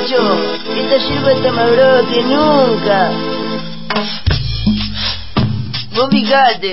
muchacho, esta yerba está más brava que nunca. Vos fijate.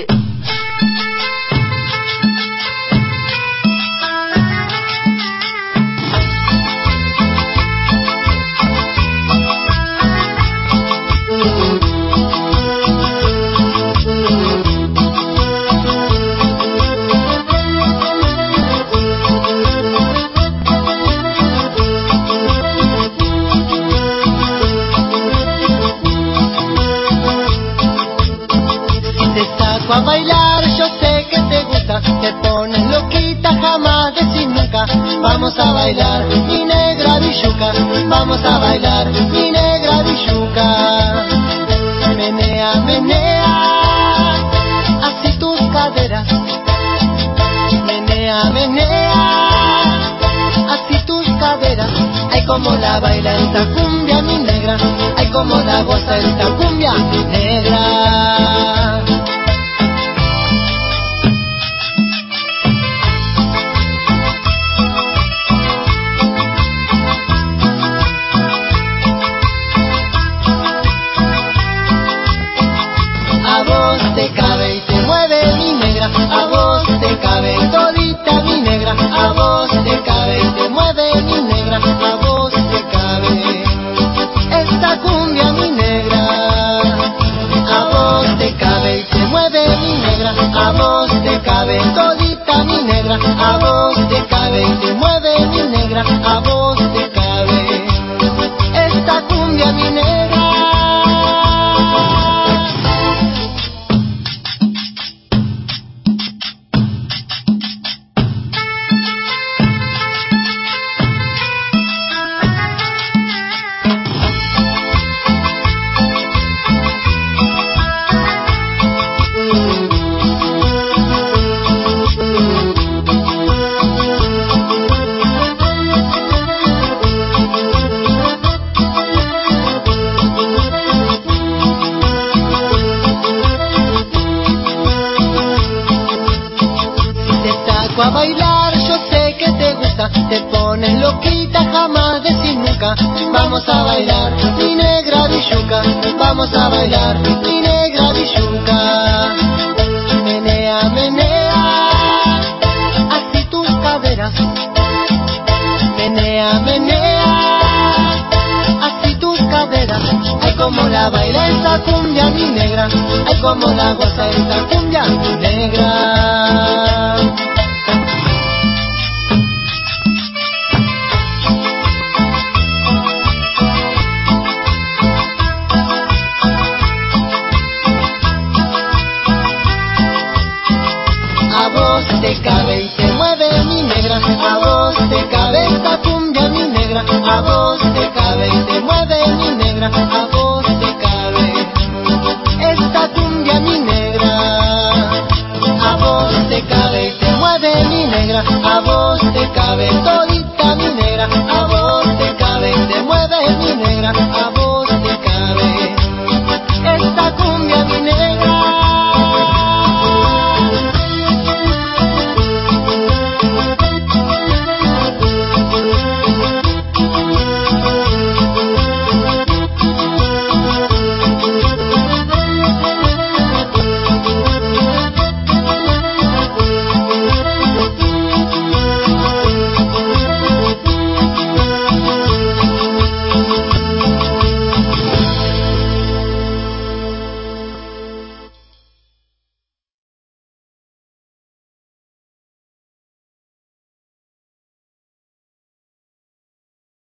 A bailar, yo sé que te gusta, te pones loquita, jamás decís nunca. Vamos a bailar, mi negra villuca, vamos a bailar, mi negra villuca. Menea, menea, así tus caderas. Menea, menea, así tus caderas. Ay, como la baila esta cumbia, mi negra. Ay, como la goza esta cumbia, mi negra. A vos te cabe y te mueve mi negra, a vos te cabe todita mi negra, a vos te cabe y te mueve mi negra, a vos te cabe esta cumbia mi negra, a vos te cabe y te mueve mi negra, a vos te cabe todita mi negra, a vos te cabe y te mueve mi negra, a vos te cabe esta cumbia mi negra. A bailar, yo sé que te gusta, te pones loquita, jamás decís nunca. Vamos a bailar, mi negra villuca, vamos a bailar, mi negra villuca. Menea, menea, así tus caderas. Menea, menea, así tus caderas. Ay, como la baila esta cumbia, mi negra. Ay, como la goza esta cumbia, mi negra. A vos te cabe y te mueve mi negra, a vos te cabe esta cumbia mi negra, a vos te cabe y te mueve mi negra, a vos te cabe esta cumbia mi negra, a vos te cabe y te mueve mi negra, a vos te cabe todo.